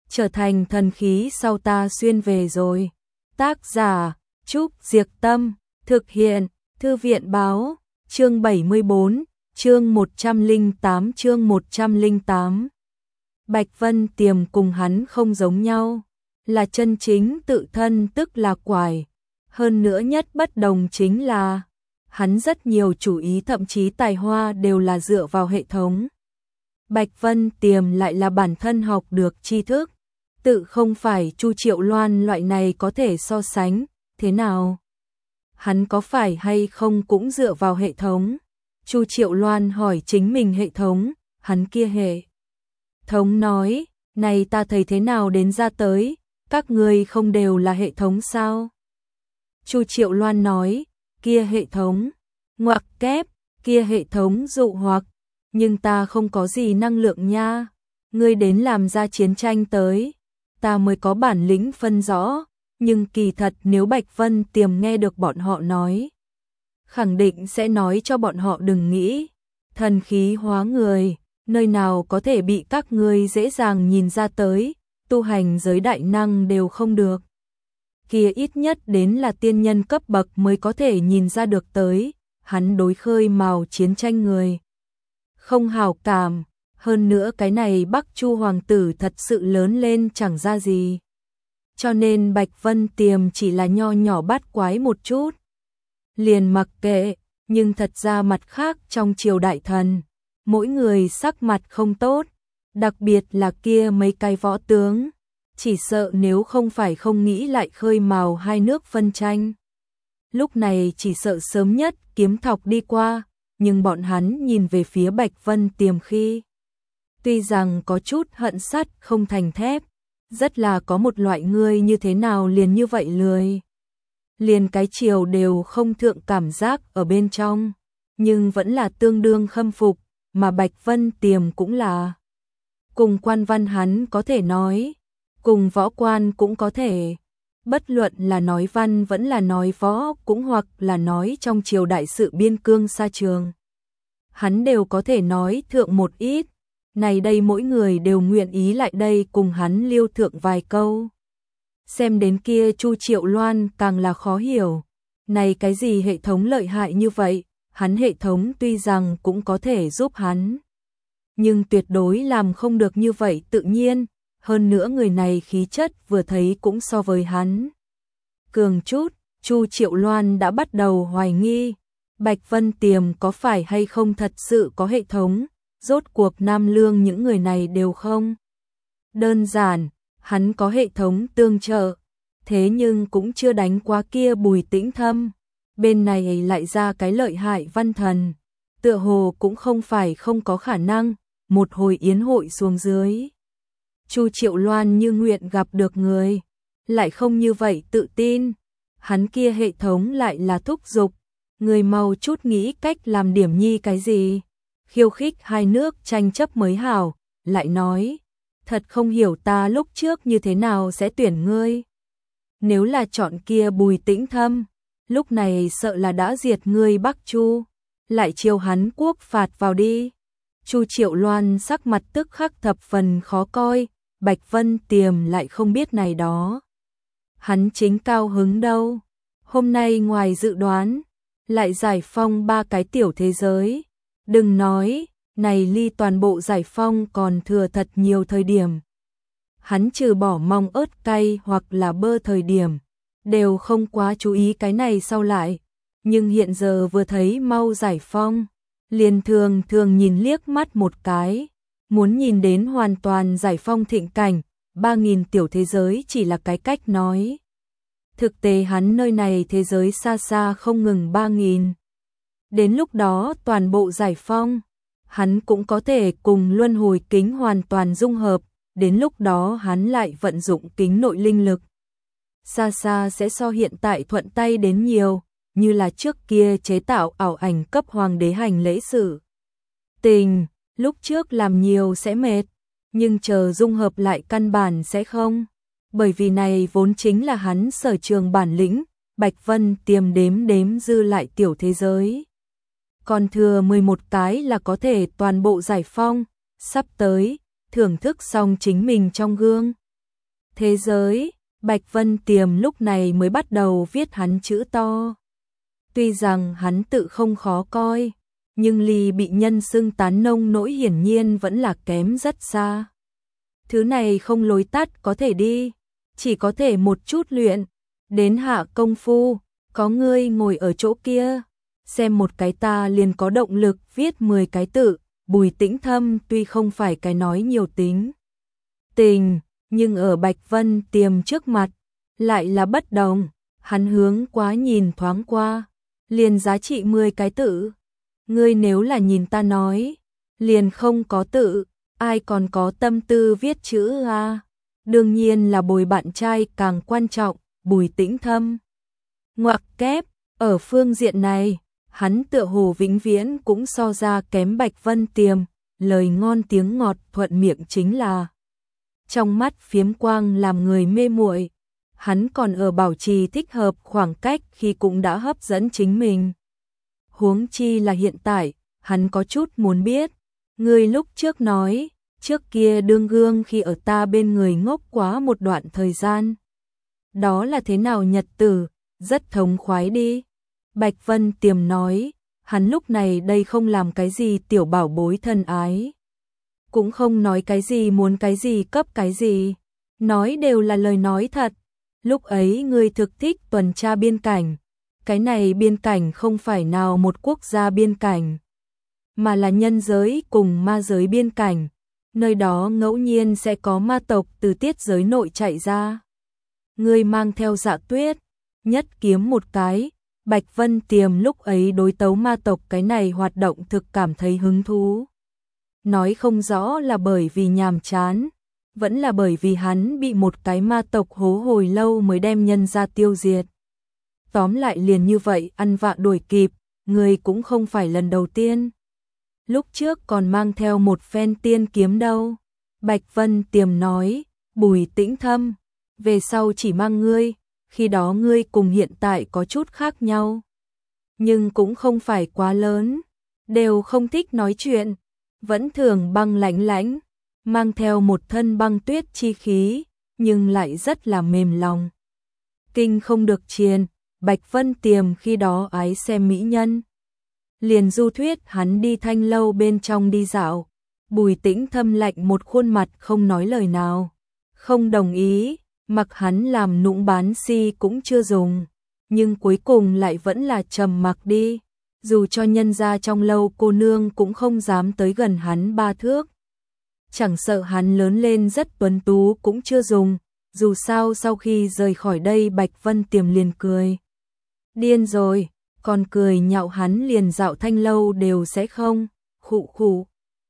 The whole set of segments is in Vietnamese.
trở thành thần khí sau ta xuyên về rồi. Tác giả Trúc Diệc Tâm, thực hiện Thư viện Báo, chương 74, chương 108. Bạch Vân Tiềm cùng hắn không giống nhau, là chân chính tự thân tức là quải. Hơn nữa nhất bất đồng chính là, hắn rất nhiều chủ ý thậm chí tài hoa đều là dựa vào hệ thống. Bạch Vân Tiềm lại là bản thân học được tri thức, tự không phải Chu Triệu Loan loại này có thể so sánh, thế nào? Hắn có phải hay không cũng dựa vào hệ thống? Chu Triệu Loan hỏi chính mình hệ thống, hắn kia hệ thống nói, này ta thấy thế nào đến ra tới, các ngươi không đều là hệ thống sao? Chu Triệu Loan nói, kia hệ thống, ngoặc kép, kia hệ thống dụ hoặc, nhưng ta không có gì năng lượng nha, ngươi đến làm ra chiến tranh tới, ta mới có bản lĩnh phân rõ, nhưng kỳ thật nếu Bạch Vân Tiềm nghe được bọn họ nói, khẳng định sẽ nói cho bọn họ đừng nghĩ, thần khí hóa người, nơi nào có thể bị các ngươi dễ dàng nhìn ra tới, tu hành giới đại năng đều không được. Kia ít nhất đến là tiên nhân cấp bậc mới có thể nhìn ra được tới, hắn đối khơi mào chiến tranh người. Không hảo cảm, hơn nữa cái này Bắc Chu hoàng tử thật sự lớn lên chẳng ra gì. Cho nên Bạch Vân Tiềm chỉ là nho nhỏ bát quái một chút. Liền mặc kệ, nhưng thật ra mặt khác trong triều đại thần, mỗi người sắc mặt không tốt, đặc biệt là kia mấy cái võ tướng, chỉ sợ nếu không phải không nghĩ lại khơi mào hai nước phân tranh. Lúc này chỉ sợ sớm nhất kiếm thọc đi qua, nhưng bọn hắn nhìn về phía Bạch Vân Tiềm khi, tuy rằng có chút hận sắt không thành thép, rất là có một loại người như thế nào liền như vậy lười. Liền cái chiều đều không thượng cảm giác ở bên trong, nhưng vẫn là tương đương khâm phục, mà Bạch Vân Tiềm cũng là. Cùng quan văn hắn có thể nói, cùng võ quan cũng có thể, bất luận là nói văn vẫn là nói võ cũng hoặc là nói trong triều đại sự biên cương xa trường. Hắn đều có thể nói thượng một ít, này đây mỗi người đều nguyện ý lại đây cùng hắn liêu thượng vài câu. Xem đến kia Chu Triệu Loan càng là khó hiểu, này cái gì hệ thống lợi hại như vậy, hắn hệ thống tuy rằng cũng có thể giúp hắn, nhưng tuyệt đối làm không được như vậy tự nhiên, hơn nữa người này khí chất vừa thấy cũng so với hắn cường chút, Chu Triệu Loan đã bắt đầu hoài nghi, Bạch Vân Tiềm có phải hay không thật sự có hệ thống, rốt cuộc Nam Lương những người này đều không. Đơn giản, hắn có hệ thống tương trợ, thế nhưng cũng chưa đánh qua kia Bùi Tĩnh Thâm, bên này lại ra cái lợi hại văn thần, tựa hồ cũng không phải không có khả năng, một hồi yến hội xuống dưới. Chu Triệu Loan như nguyện gặp được người, lại không như vậy tự tin, hắn kia hệ thống lại là thúc giục, người mau chút nghĩ cách làm điểm nhi cái gì, khiêu khích hai nước tranh chấp mới hảo, lại nói, thật không hiểu ta lúc trước như thế nào sẽ tuyển ngươi. Nếu là chọn kia Bùi Tĩnh Thâm, lúc này sợ là đã diệt ngươi Bắc Chu, lại chiêu hắn quốc phạt vào đi. Chu Triệu Loan sắc mặt tức khắc thập phần khó coi, Bạch Vân Tiềm lại không biết này đó. Hắn chính cao hứng đâu, hôm nay ngoài dự đoán, lại giải phong 3 cái tiểu thế giới. Đừng nói, này ly toàn bộ giải phong còn thừa thật nhiều thời điểm. Hắn trừ bỏ mong ớt cay hoặc là bơ thời điểm, đều không quá chú ý cái này sau lại. Nhưng hiện giờ vừa thấy mau giải phong, liền thường nhìn liếc mắt một cái. Muốn nhìn đến hoàn toàn giải phong thịnh cảnh, 3.000 tiểu thế giới chỉ là cái cách nói. Thực tế hắn nơi này thế giới xa xa không ngừng 3.000. Đến lúc đó toàn bộ giải phong, hắn cũng có thể cùng luân hồi kính hoàn toàn dung hợp, đến lúc đó hắn lại vận dụng kính nội linh lực. Xa xa sẽ so hiện tại thuận tay đến nhiều, như là trước kia chế tạo ảo ảnh cấp hoàng đế hành lễ sự. Tình, lúc trước làm nhiều sẽ mệt, nhưng chờ dung hợp lại căn bản sẽ không. Bởi vì này vốn chính là hắn sở trường bản lĩnh, Bạch Vân Tiềm đếm dư lại tiểu thế giới. Còn thừa 11 cái là có thể toàn bộ giải phong, sắp tới, thưởng thức xong chính mình trong gương, thế giới. Bạch Vân Tiềm lúc này mới bắt đầu viết hắn chữ to. Tuy rằng hắn tự không khó coi, nhưng ly bị nhân xưng tán nông nỗi hiển nhiên vẫn là kém rất xa. Thứ này không lối tắt có thể đi, chỉ có thể một chút luyện, đến hạ công phu, có ngươi ngồi ở chỗ kia, xem một cái ta liền có động lực viết 10 cái tự. Bùi Tĩnh Thâm tuy không phải cái nói nhiều tính tình, nhưng ở Bạch Vân Tiềm trước mặt, lại là bất đồng, hắn hướng quá nhìn thoáng qua, liền giá trị 10 cái tự. Ngươi nếu là nhìn ta nói, liền không có tự, ai còn có tâm tư viết chữ a? Đương nhiên là bồi bạn trai càng quan trọng, Bùi Tĩnh Thâm. Ngoặc kép, ở phương diện này, hắn tựa hồ vĩnh viễn cũng so ra kém Bạch Vân Tiềm, lời ngon tiếng ngọt thuận miệng chính là. Trong mắt phiếm quang làm người mê muội, hắn còn ở bảo trì thích hợp khoảng cách khi cũng đã hấp dẫn chính mình. Huống chi là hiện tại, hắn có chút muốn biết, ngươi lúc trước nói, trước kia đương gương khi ở ta bên người ngốc quá một đoạn thời gian. Đó là thế nào nhật tử, rất thống khoái đi. Bạch Vân Tiềm nói, hắn lúc này đây không làm cái gì tiểu bảo bối thân ái. Cũng không nói cái gì muốn cái gì cấp cái gì. Nói đều là lời nói thật. Lúc ấy ngươi thực thích tuần tra biên cảnh. Cái này biên cảnh không phải nào một quốc gia biên cảnh, mà là nhân giới cùng ma giới biên cảnh. Nơi đó ngẫu nhiên sẽ có ma tộc từ tiết giới nội chạy ra. Ngươi mang theo Dạ Tuyết, nhất kiếm một cái. Bạch Vân Tiềm lúc ấy đối tấu ma tộc cái này hoạt động thực cảm thấy hứng thú. Nói không rõ là bởi vì nhàm chán, vẫn là bởi vì hắn bị một cái ma tộc hố hồi lâu mới đem nhân ra tiêu diệt. Tóm lại liền như vậy ăn vạ đuổi kịp, người cũng không phải lần đầu tiên. Lúc trước còn mang theo một phen tiên kiếm đâu. Bạch Vân Tiềm nói, Bùi Tĩnh Thâm, về sau chỉ mang ngươi, khi đó ngươi cùng hiện tại có chút khác nhau. Nhưng cũng không phải quá lớn, đều không thích nói chuyện, vẫn thường băng lãnh lãnh, mang theo một thân băng tuyết chi khí, nhưng lại rất là mềm lòng. Kinh không được triền, Bạch Vân Tiềm khi đó ái xem mỹ nhân. Liền du thuyết hắn đi thanh lâu bên trong đi dạo, Bùi Tĩnh Thâm lạnh một khuôn mặt không nói lời nào, không đồng ý, mặc hắn làm nũng bán si cũng chưa dùng, nhưng cuối cùng lại vẫn là trầm mặc đi, dù cho nhân ra trong lâu cô nương cũng không dám tới gần hắn 3 thước. Chẳng sợ hắn lớn lên rất tuấn tú cũng chưa dùng, dù sao sau khi rời khỏi đây Bạch Vân Tiềm liền cười. Điên rồi, còn cười nhạo hắn liền dạo thanh lâu đều sẽ không, khụ khụ.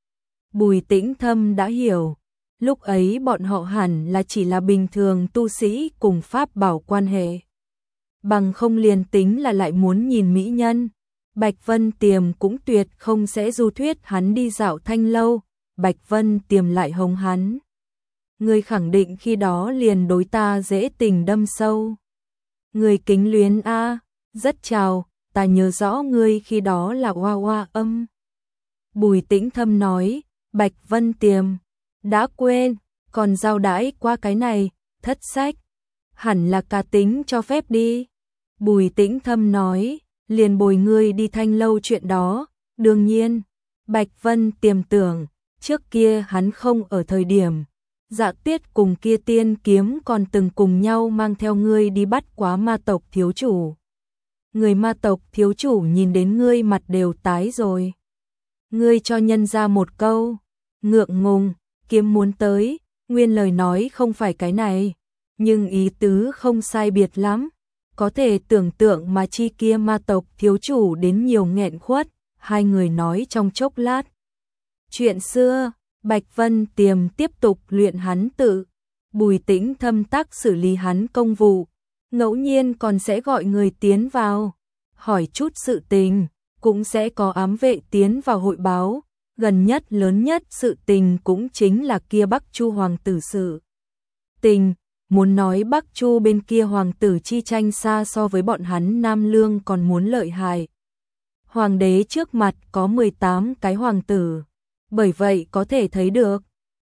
Bùi Tĩnh Thâm đã hiểu, lúc ấy bọn họ hẳn là chỉ là bình thường tu sĩ cùng pháp bảo quan hệ. Bằng không liền tính là lại muốn nhìn mỹ nhân, Bạch Vân Tiềm cũng tuyệt không sẽ du thuyết hắn đi dạo thanh lâu, Bạch Vân Tiềm lại hống hắn. Người khẳng định khi đó liền đối ta dễ tình đâm sâu. Người kính luyến a, rất chào, ta nhớ rõ ngươi khi đó là Hoa Hoa Âm. Bùi Tĩnh Thâm nói, Bạch Vân Tiềm, đã quên, còn giao đãi qua cái này, thất sách, hẳn là cá tính cho phép đi. Bùi Tĩnh Thâm nói, liền bồi ngươi đi thanh lâu chuyện đó, đương nhiên, Bạch Vân Tiềm tưởng, trước kia hắn không ở thời điểm, Dạ Tuyết cùng kia tiên kiếm còn từng cùng nhau mang theo ngươi đi bắt quá ma tộc thiếu chủ. Người ma tộc thiếu chủ nhìn đến ngươi mặt đều tái rồi. Ngươi cho nhân ra một câu, ngượng ngùng, kiếm muốn tới, nguyên lời nói không phải cái này, nhưng ý tứ không sai biệt lắm. Có thể tưởng tượng mà chi kia ma tộc thiếu chủ đến nhiều nghẹn khuất, hai người nói trong chốc lát. Chuyện xưa, Bạch Vân Tiềm tiếp tục luyện hắn tự, Bùi Tĩnh Thâm tác xử lý hắn công vụ, ngẫu nhiên còn sẽ gọi người tiến vào, hỏi chút sự tình, cũng sẽ có ám vệ tiến vào hội báo, gần nhất lớn nhất sự tình cũng chính là kia Bắc Chu hoàng tử sự tình. Muốn nói Bắc Chu bên kia hoàng tử chi tranh xa so với bọn hắn Nam Lương còn muốn lợi hại. Hoàng đế trước mặt có 18 cái hoàng tử, bởi vậy có thể thấy được,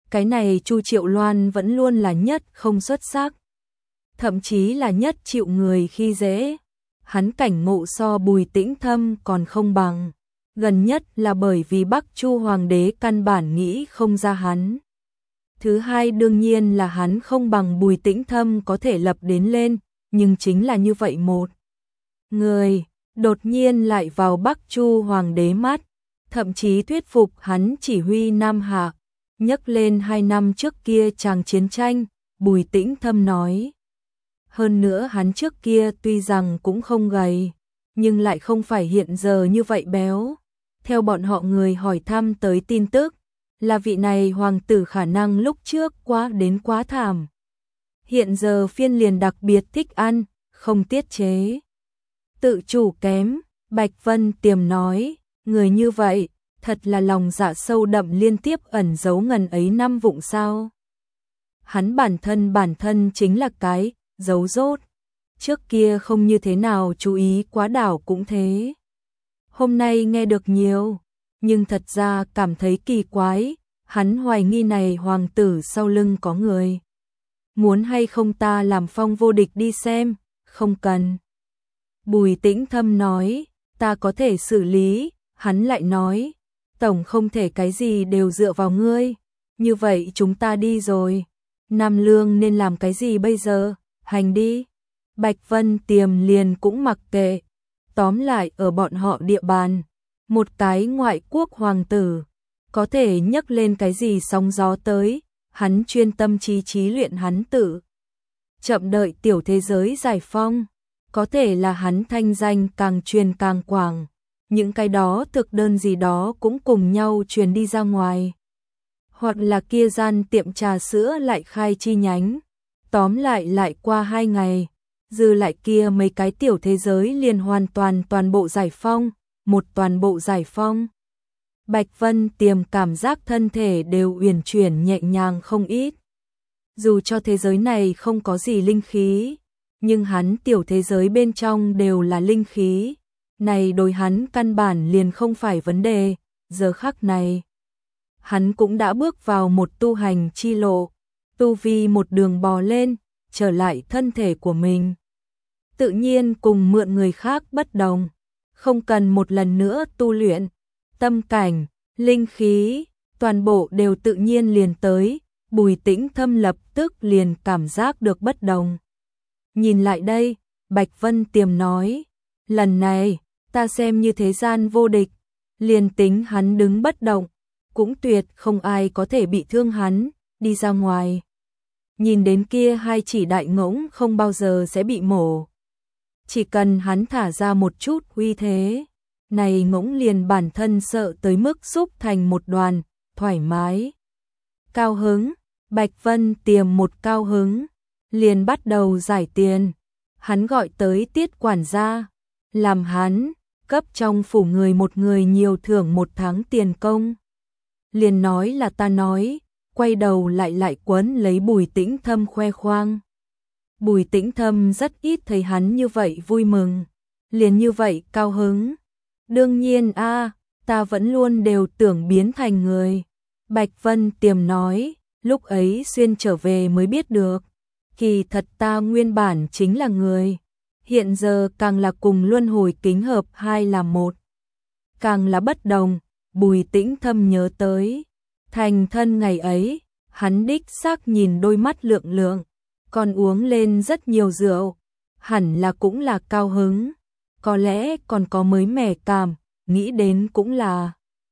Cái này Chu Triệu Loan vẫn luôn là nhất không xuất sắc, thậm chí là nhất chịu người khi dễ. Hắn cảnh ngộ so Bùi Tĩnh Thâm còn không bằng, gần nhất là bởi vì Bắc Chu hoàng đế căn bản nghĩ không ra hắn. Thứ hai đương nhiên là hắn không bằng Bùi Tĩnh Thâm có thể lập đến lên, nhưng chính là như vậy một người, đột nhiên lại vào Bắc Chu hoàng đế mắt, thậm chí thuyết phục hắn chỉ huy Nam Hạ, nhắc lên 2 năm trước kia chàng chiến tranh. Bùi Tĩnh Thâm nói. Hơn nữa hắn trước kia tuy rằng cũng không gầy, nhưng lại không phải hiện giờ như vậy béo. Theo bọn họ người hỏi thăm tới tin tức, là vị này hoàng tử khả năng lúc trước quá thảm. Hiện giờ phiên liền đặc biệt thích ăn, không tiết chế. Tự chủ kém, Bạch Vân Tiềm nói, người như vậy, thật là lòng dạ sâu đậm liên tiếp ẩn giấu ngần ấy năm vụng sao. Hắn bản thân chính là cái giấu rốt, trước kia không như thế nào chú ý quá đảo cũng thế. Hôm nay nghe được nhiều, nhưng thật ra cảm thấy kỳ quái, hắn hoài nghi này hoàng tử sau lưng có người. Muốn hay không ta làm phong vô địch đi xem, không cần. Bùi Tĩnh Thâm nói, ta có thể xử lý, hắn lại nói, tổng không thể cái gì đều dựa vào ngươi, như vậy chúng ta đi rồi. Nam Lương nên làm cái gì bây giờ, hành đi. Bạch Vân Tiềm liền cũng mặc kệ, tóm lại ở bọn họ địa bàn, một cái ngoại quốc hoàng tử, có thể nhấc lên cái gì sóng gió tới, hắn chuyên tâm trí luyện hắn tự. Chậm đợi tiểu thế giới giải phong, có thể là hắn thanh danh càng truyền càng quảng, những cái đó thực đơn gì đó cũng cùng nhau truyền đi ra ngoài. Hoặc là kia gian tiệm trà sữa lại khai chi nhánh, tóm lại qua 2 ngày, dư lại kia mấy cái tiểu thế giới liền hoàn toàn bộ giải phong, một toàn bộ giải phong. Bạch Vân Tiềm cảm giác thân thể đều uyển chuyển nhẹ nhàng không ít. Dù cho thế giới này không có gì linh khí, nhưng hắn tiểu thế giới bên trong đều là linh khí. Này đối hắn căn bản liền không phải vấn đề, giờ khắc này. Hắn cũng đã bước vào một tu hành chi lộ, tu vi một đường bò lên, trở lại thân thể của mình. Tự nhiên cùng mượn người khác bất đồng, không cần một lần nữa tu luyện, tâm cảnh, linh khí, toàn bộ đều tự nhiên liền tới, Bùi Tĩnh Thâm lập tức liền cảm giác được bất đồng. Nhìn lại đây, Bạch Vân Tiềm nói, lần này, ta xem như thế gian vô địch, liền tính hắn đứng bất động, cũng tuyệt không ai có thể bị thương hắn, đi ra ngoài. Nhìn đến kia 2 chỉ đại ngỗng không bao giờ sẽ bị mổ. Chỉ cần hắn thả ra một chút uy thế, này ngỗng liền bản thân sợ tới mức xúc thành một đoàn, thoải mái. Cao hứng, Bạch Vân Tiềm một cao hứng, liền bắt đầu giải tiền. Hắn gọi tới Tiết quản gia, làm hắn cấp trong phủ người một người nhiều thưởng 1 tháng tiền công. Liền nói là ta nói, quay đầu lại quấn lấy Bùi Tĩnh Thâm khoe khoang. Bùi Tĩnh Thâm rất ít thấy hắn như vậy vui mừng, liền như vậy cao hứng. Đương nhiên ta vẫn luôn đều tưởng biến thành người. Bạch Vân Tiềm nói, lúc ấy xuyên trở về mới biết được, kỳ thật ta nguyên bản chính là người, hiện giờ càng là cùng luân hồi kính hợp 2 làm 1. Càng là bất đồng, Bùi Tĩnh Thâm nhớ tới, thành thân ngày ấy, hắn đích xác nhìn đôi mắt lượng lượng, còn uống lên rất nhiều rượu, hẳn là cũng là cao hứng, có lẽ còn có mới mẻ cảm, nghĩ đến cũng là.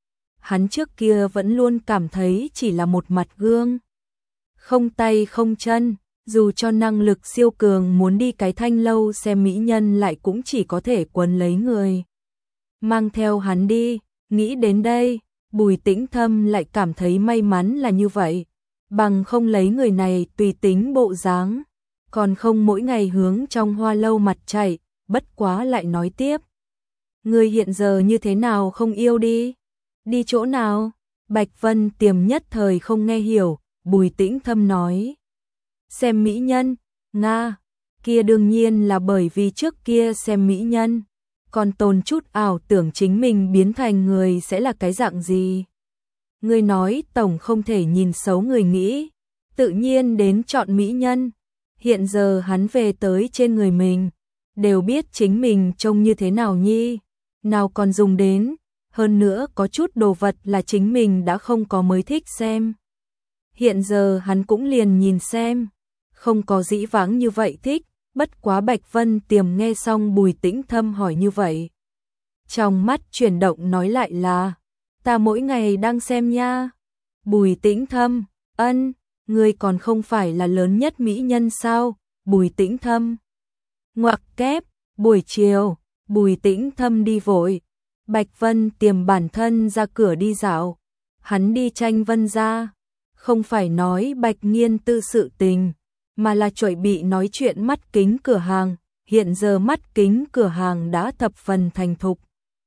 Hắn trước kia vẫn luôn cảm thấy chỉ là một mặt gương, không tay không chân, dù cho năng lực siêu cường muốn đi cái thanh lâu xem mỹ nhân lại cũng chỉ có thể quấn lấy người. Mang theo hắn đi, nghĩ đến đây, Bùi Tĩnh Thâm lại cảm thấy may mắn là như vậy, bằng không lấy người này tùy tính bộ dáng, còn không mỗi ngày hướng trong hoa lâu mặt chạy, bất quá lại nói tiếp. Người hiện giờ như thế nào không yêu đi? Đi chỗ nào? Bạch Vân Tiềm nhất thời không nghe hiểu, Bùi Tĩnh Thâm nói. Xem mỹ nhân, Nga, kia đương nhiên là bởi vì trước kia xem mỹ nhân, còn tồn chút ảo tưởng chính mình biến thành người sẽ là cái dạng gì. Ngươi nói tổng không thể nhìn xấu người nghĩ, tự nhiên đến chọn mỹ nhân. Hiện giờ hắn về tới trên người mình, đều biết chính mình trông như thế nào nhi, nào còn dùng đến, hơn nữa có chút đồ vật là chính mình đã không có mới thích xem. Hiện giờ hắn cũng liền nhìn xem, không có dĩ vãng như vậy thích, bất quá Bạch Vân Tiềm nghe xong Bùi Tĩnh Thâm hỏi như vậy. Trong mắt chuyển động nói lại là, ta mỗi ngày đang xem nha. Bùi Tĩnh Thâm, ân, ngươi còn không phải là lớn nhất mỹ nhân sao? Bùi Tĩnh Thâm. Ngoặc kép, buổi chiều, Bùi Tĩnh Thâm đi vội. Bạch Vân Tiềm bản thân ra cửa đi dạo. Hắn đi tranh Vân gia, không phải nói Bạch Nghiên tư sự tình, mà là chuẩn bị nói chuyện mắt kính cửa hàng. Hiện giờ mắt kính cửa hàng đã thập phần thành thục.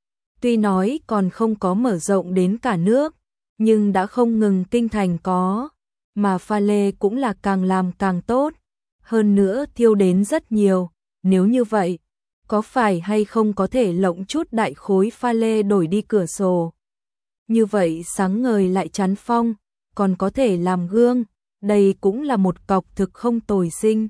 Tuy nói còn không có mở rộng đến cả nước, nhưng đã không ngừng kinh thành có, mà pha lê cũng là càng làm càng tốt, hơn nữa thiêu đến rất nhiều. Nếu như vậy, có phải hay không có thể lộng chút đại khối pha lê đổi đi cửa sổ? Như vậy sáng ngời lại chắn phong, còn có thể làm gương, đây cũng là một cọc thực không tồi sinh.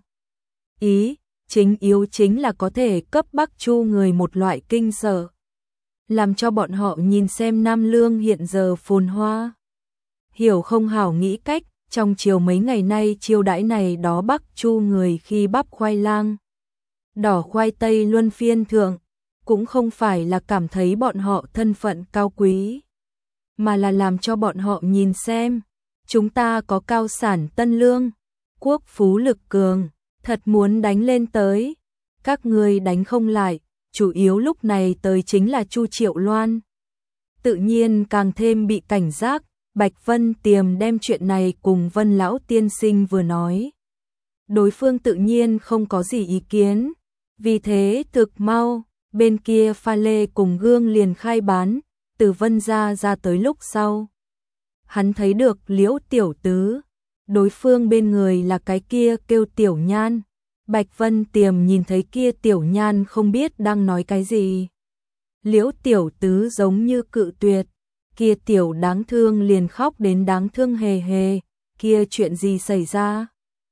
Ý, chính yếu chính là có thể cấp Bắc Chu người một loại kinh sợ, làm cho bọn họ nhìn xem Nam Lương hiện giờ phồn hoa. Hiểu không hảo nghĩ cách, trong chiều mấy ngày nay chiêu đãi này đó Bắc Chu người khi bắp khoai lang, đỏ khoai tây luân phiên thượng, cũng không phải là cảm thấy bọn họ thân phận cao quý, mà là làm cho bọn họ nhìn xem, chúng ta có cao sản tân lương, quốc phú lực cường, thật muốn đánh lên tới, các ngươi đánh không lại, chủ yếu lúc này tới chính là Chu Triệu Loan. Tự nhiên càng thêm bị cảnh giác, Bạch Vân Tiềm đem chuyện này cùng Vân lão tiên sinh vừa nói. Đối phương tự nhiên không có gì ý kiến, vì thế thực mau, bên kia pha lê cùng gương liền khai bán, từ Vân gia ra tới lúc sau. Hắn thấy được Liễu Tiểu Tứ, đối phương bên người là cái kia kêu Tiểu Nhan. Bạch Vân Tiềm nhìn thấy kia Tiểu Nhan không biết đang nói cái gì. Liễu Tiểu Tứ giống như cự tuyệt, kia Tiểu đáng thương liền khóc đến đáng thương hề hề, kia chuyện gì xảy ra?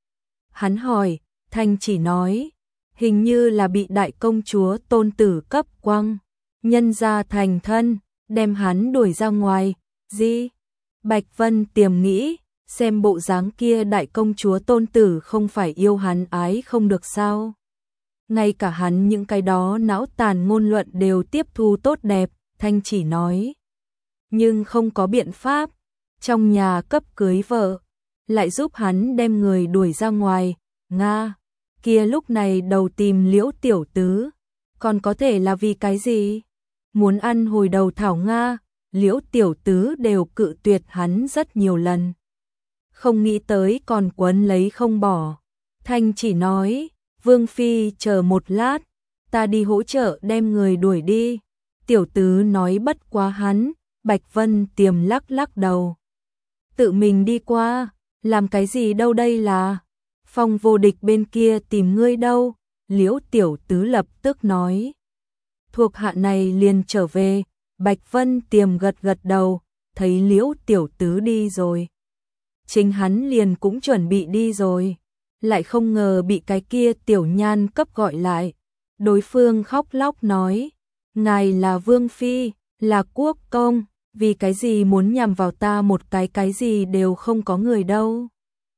Hắn hỏi, Thanh chỉ nói, hình như là bị đại công chúa tôn tử cấp quăng, nhân ra thành thân, đem hắn đuổi ra ngoài, gì? Bạch Vân Tiềm nghĩ, xem bộ dáng kia đại công chúa tôn tử không phải yêu hắn ái không được sao. Ngay cả hắn những cái đó não tàn ngôn luận đều tiếp thu tốt đẹp, Thanh chỉ nói. Nhưng không có biện pháp, trong nhà cấp cưới vợ, lại giúp hắn đem người đuổi ra ngoài, Nga, kia lúc này đầu tìm Liễu Tiểu Tứ, còn có thể là vì cái gì? Muốn ăn hồi đầu thảo Nga, Liễu Tiểu Tứ đều cự tuyệt hắn rất nhiều lần. Không nghĩ tới còn quấn lấy không bỏ. Thanh chỉ nói, Vương Phi chờ một lát, ta đi hỗ trợ đem người đuổi đi. Tiểu Tứ nói bất quá hắn, Bạch Vân Tiềm lắc lắc đầu. Tự mình đi qua, làm cái gì đâu đây là? Phong Vô Địch bên kia tìm ngươi đâu? Liễu Tiểu Tứ lập tức nói. Thuộc hạ này liền trở về, Bạch Vân Tiềm gật gật đầu, thấy Liễu Tiểu Tứ đi rồi. Chính hắn liền cũng chuẩn bị đi rồi, lại không ngờ bị cái kia Tiểu Nhan cấp gọi lại. Đối phương khóc lóc nói, ngài là Vương Phi, là quốc công, vì cái gì muốn nhằm vào ta một cái gì đều không có người đâu.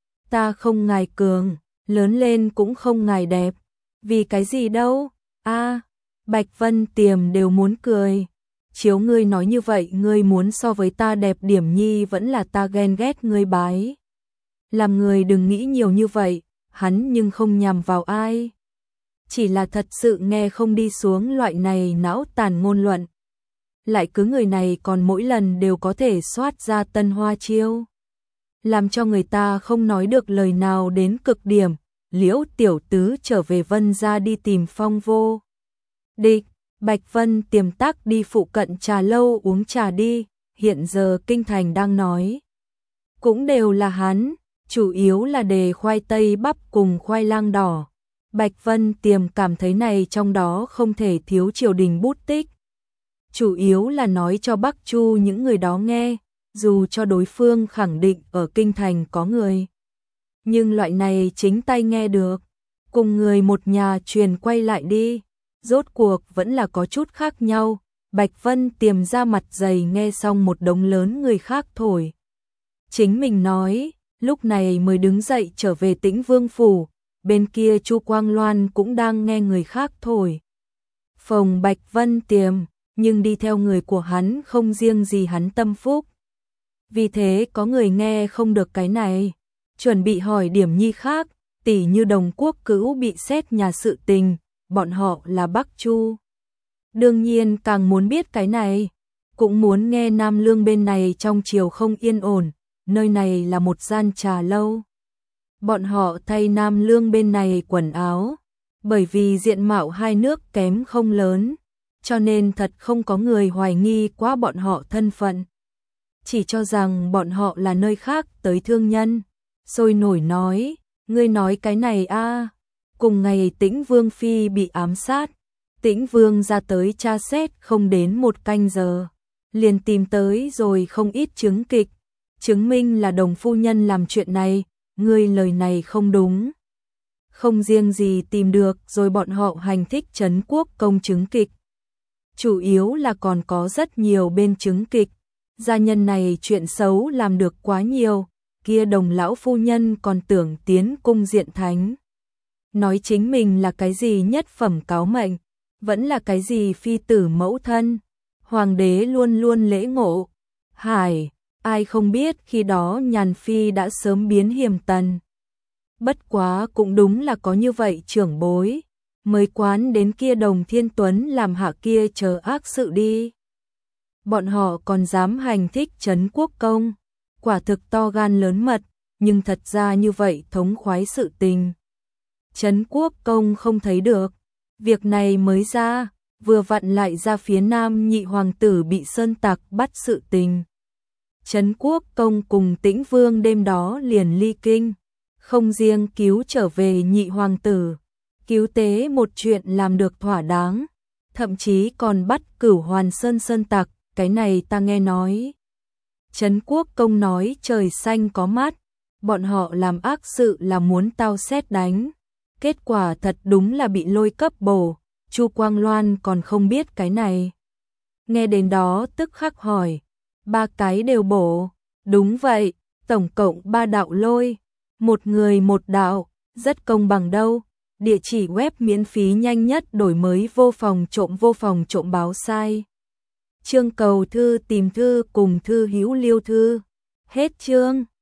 Ta không ngài cường, lớn lên cũng không ngài đẹp, vì cái gì đâu, Bạch Vân Tiềm đều muốn cười. Chiếu ngươi nói như vậy ngươi muốn so với ta đẹp điểm nhi vẫn là ta ghen ghét ngươi bái. Làm người đừng nghĩ nhiều như vậy, hắn nhưng không nhằm vào ai. Chỉ là thật sự nghe không đi xuống loại này não tàn ngôn luận. Lại cứ người này còn mỗi lần đều có thể soát ra tân hoa chiêu. Làm cho người ta không nói được lời nào đến cực điểm. Liễu Tiểu Tứ trở về Vân gia đi tìm Phong Vô Địch. Bạch Vân Tiềm tắc đi phụ cận trà lâu uống trà đi, hiện giờ kinh thành đang nói. Cũng đều là hắn, chủ yếu là đề khoai tây bắp cùng khoai lang đỏ. Bạch Vân Tiềm cảm thấy này trong đó không thể thiếu triều đình bút tích. Chủ yếu là nói cho Bắc Chu những người đó nghe, dù cho đối phương khẳng định ở kinh thành có người. Nhưng loại này chính tay nghe được, cùng người một nhà truyền quay lại đi, rốt cuộc vẫn là có chút khác nhau. Bạch Vân Tiềm ra mặt dày nghe xong một đống lớn người khác thổi. Chính mình nói, lúc này mới đứng dậy trở về Tĩnh Vương phủ, bên kia Chu Quang Loan cũng đang nghe người khác thổi. Phồng Bạch Vân Tiềm, nhưng đi theo người của hắn không riêng gì hắn tâm phúc. Vì thế có người nghe không được cái này, chuẩn bị hỏi điểm nhi khác, tỉ như Đồng Quốc Cữu bị xét nhà sự tình, bọn họ là Bắc Chu. Đương nhiên càng muốn biết cái này, cũng muốn nghe Nam Lương bên này trong triều không yên ổn, nơi này là một gian trà lâu. Bọn họ thay Nam Lương bên này quần áo, bởi vì diện mạo hai nước kém không lớn, cho nên thật không có người hoài nghi quá bọn họ thân phận. Chỉ cho rằng bọn họ là nơi khác tới thương nhân, sôi nổi nói, ngươi nói cái này a. Cùng ngày Tĩnh Vương Phi bị ám sát, Tĩnh Vương ra tới tra xét không đến một canh giờ, liền tìm tới rồi không ít chứng kịch, chứng minh là Đồng phu nhân làm chuyện này, ngươi lời này không đúng. Không riêng gì tìm được rồi bọn họ hành thích trấn quốc công chứng kịch. Chủ yếu là còn có rất nhiều bên chứng kịch, gia nhân này chuyện xấu làm được quá nhiều, kia Đồng lão phu nhân còn tưởng tiến cung diện thánh. Nói chính mình là cái gì nhất phẩm cáo mệnh, vẫn là cái gì phi tử mẫu thân, hoàng đế luôn luôn lễ ngộ. Hải, ai không biết khi đó Nhàn Phi đã sớm biến hiềm tần. Bất quá cũng đúng là có như vậy trưởng bối, mới quán đến kia Đồng Thiên Tuấn làm hạ kia chờ ác sự đi. Bọn họ còn dám hành thích trấn quốc công, quả thực to gan lớn mật, nhưng thật ra như vậy thống khoái sự tình. Trấn quốc công không thấy được, việc này mới ra, vừa vặn lại ra phía nam nhị hoàng tử bị sơn tặc bắt sự tình. Trấn quốc công cùng Tĩnh Vương đêm đó liền ly kinh, không riêng cứu trở về nhị hoàng tử, cứu tế một chuyện làm được thỏa đáng, thậm chí còn bắt Cửu Hoàn Sơn sơn tặc, cái này ta nghe nói. Trấn quốc công nói trời xanh có mắt, bọn họ làm ác sự là muốn tao xét đánh. Kết quả thật đúng là bị lôi cấp bổ, Chu Quang Loan còn không biết cái này. Nghe đến đó tức khắc hỏi, ba cái đều bổ, đúng vậy, tổng cộng 3 đạo lôi, một người một đạo, rất công bằng đâu. Địa chỉ web miễn phí nhanh nhất đổi mới vô phòng trộm báo sai. Chương cầu thư tìm thư cùng thư hữu liêu thư. Hết chương.